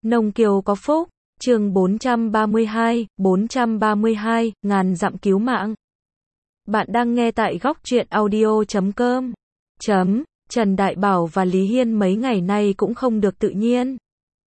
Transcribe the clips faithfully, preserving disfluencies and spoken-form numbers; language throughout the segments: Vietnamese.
Nông Kiều có phúc, chương bốn trăm ba mươi hai, bốn trăm ba mươi hai, ngàn dặm cứu mạng. Bạn đang nghe tại góc truyện audio chấm com. Chấm, Trần Đại Bảo và Lý Hiên mấy ngày nay cũng không được tự nhiên.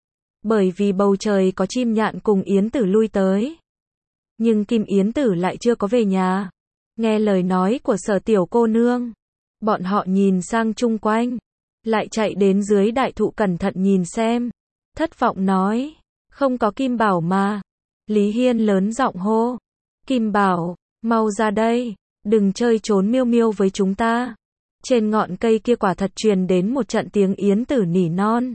Bởi vì bầu trời có chim nhạn cùng Yến Tử lui tới. Nhưng Kim Yến Tử lại chưa có về nhà. Nghe lời nói của Sở tiểu cô nương. Bọn họ nhìn sang chung quanh. Lại chạy đến dưới đại thụ cẩn thận nhìn xem. Thất vọng nói, không có Kim Bảo mà. Lý Hiên lớn giọng hô, Kim Bảo, mau ra đây, đừng chơi trốn miêu miêu với chúng ta. Trên ngọn cây kia quả thật truyền đến một trận tiếng Yến Tử nỉ non.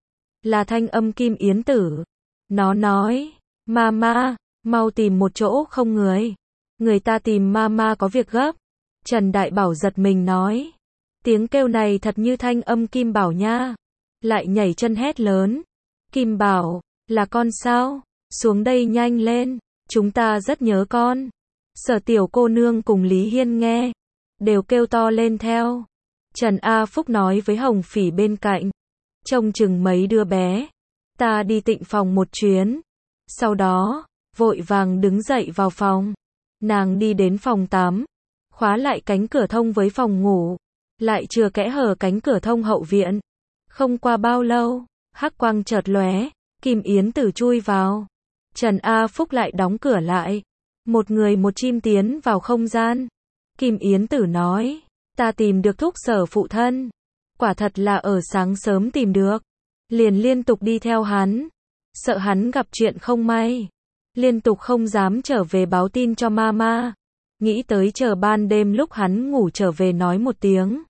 Là thanh âm Kim Yến Tử. Nó nói, Mama, mau tìm một chỗ không người. Người ta tìm Mama có việc gấp. Trần Đại Bảo giật mình nói, tiếng kêu này thật như thanh âm Kim Bảo nha. Lại nhảy chân hét lớn, Kim Bảo, là con sao? Xuống đây nhanh lên, chúng ta rất nhớ con. Sở tiểu cô nương cùng Lý Hiên nghe, đều kêu to lên theo. Trần A Phúc nói với Hồng Phỉ bên cạnh, trông chừng mấy đứa bé, ta đi tịnh phòng một chuyến. Sau đó, vội vàng đứng dậy vào phòng. Nàng đi đến phòng tắm, khóa lại cánh cửa thông với phòng ngủ, lại chừa kẽ hở cánh cửa thông hậu viện. Không qua bao lâu, hắc quang chợt lóe, Kim Yến Tử chui vào. Trần A Phúc lại đóng cửa lại. Một người một chim tiến vào không gian. Kim Yến Tử nói, ta tìm được thúc Sở phụ thân. Quả thật là ở sáng sớm tìm được. Liền liên tục đi theo hắn. Sợ hắn gặp chuyện không may. Liên tục không dám trở về báo tin cho Mama. Nghĩ tới chờ ban đêm lúc hắn ngủ trở về nói một tiếng.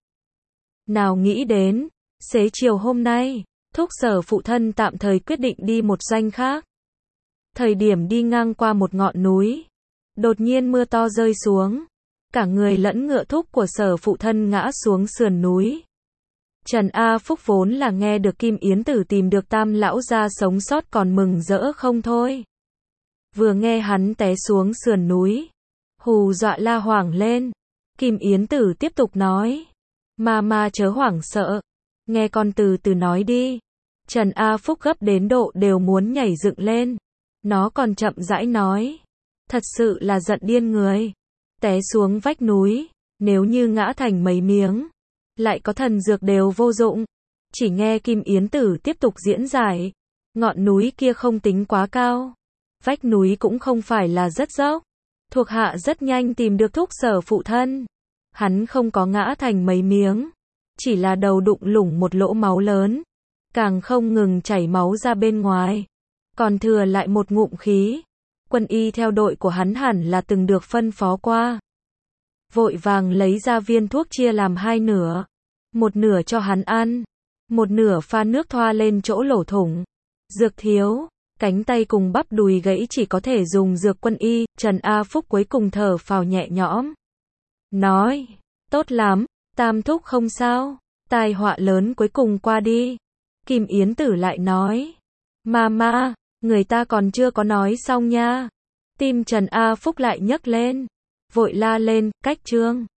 Nào nghĩ đến, xế chiều hôm nay, thúc Sở phụ thân tạm thời quyết định đi một doanh khác. Thời điểm đi ngang qua một ngọn núi, đột nhiên mưa to rơi xuống. Cả người lẫn ngựa thúc của Sở phụ thân ngã xuống sườn núi. Trần A Phúc vốn là nghe được Kim Yến Tử tìm được Tam lão gia sống sót còn mừng rỡ không thôi. Vừa nghe hắn té xuống sườn núi, hù dọa la hoảng lên. Kim Yến Tử tiếp tục nói, Mama chớ hoảng sợ, nghe con từ từ nói đi. Trần A Phúc gấp đến độ đều muốn nhảy dựng lên. Nó còn chậm rãi nói, thật sự là giận điên người. Té xuống vách núi, nếu như ngã thành mấy miếng, lại có thần dược đều vô dụng. Chỉ nghe Kim Yến Tử tiếp tục diễn giải, ngọn núi kia không tính quá cao, vách núi cũng không phải là rất dốc. Thuộc hạ rất nhanh tìm được thúc Sở phụ thân. Hắn không có ngã thành mấy miếng, chỉ là đầu đụng lủng một lỗ máu lớn, càng không ngừng chảy máu ra bên ngoài, còn thừa lại một ngụm khí. Quân y theo đội của hắn hẳn là từng được phân phó qua. Vội vàng lấy ra viên thuốc chia làm hai nửa, một nửa cho hắn ăn, một nửa pha nước thoa lên chỗ lỗ thủng. Dược thiếu, cánh tay cùng bắp đùi gãy chỉ có thể dùng dược quân y. Trần A Phúc cuối cùng thở phào nhẹ nhõm, nói, tốt lắm, Tam thúc không sao, tai họa lớn cuối cùng qua đi. Kim Yến Tử lại nói, Mama, người ta còn chưa có nói xong nha. Tim Trần A Phúc lại nhấc lên, vội la lên, cách chương.